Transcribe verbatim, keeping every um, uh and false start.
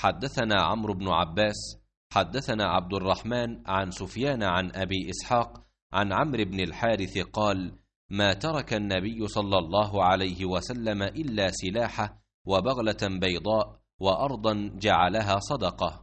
حدثنا عمرو بن عباس حدثنا عبد الرحمن عن سفيان عن أبي إسحاق عن عمرو بن الحارث قال: ما ترك النبي صلى الله عليه وسلم إلا سلاحه وبغلة بيضاء وأرضا جعلها صدقة.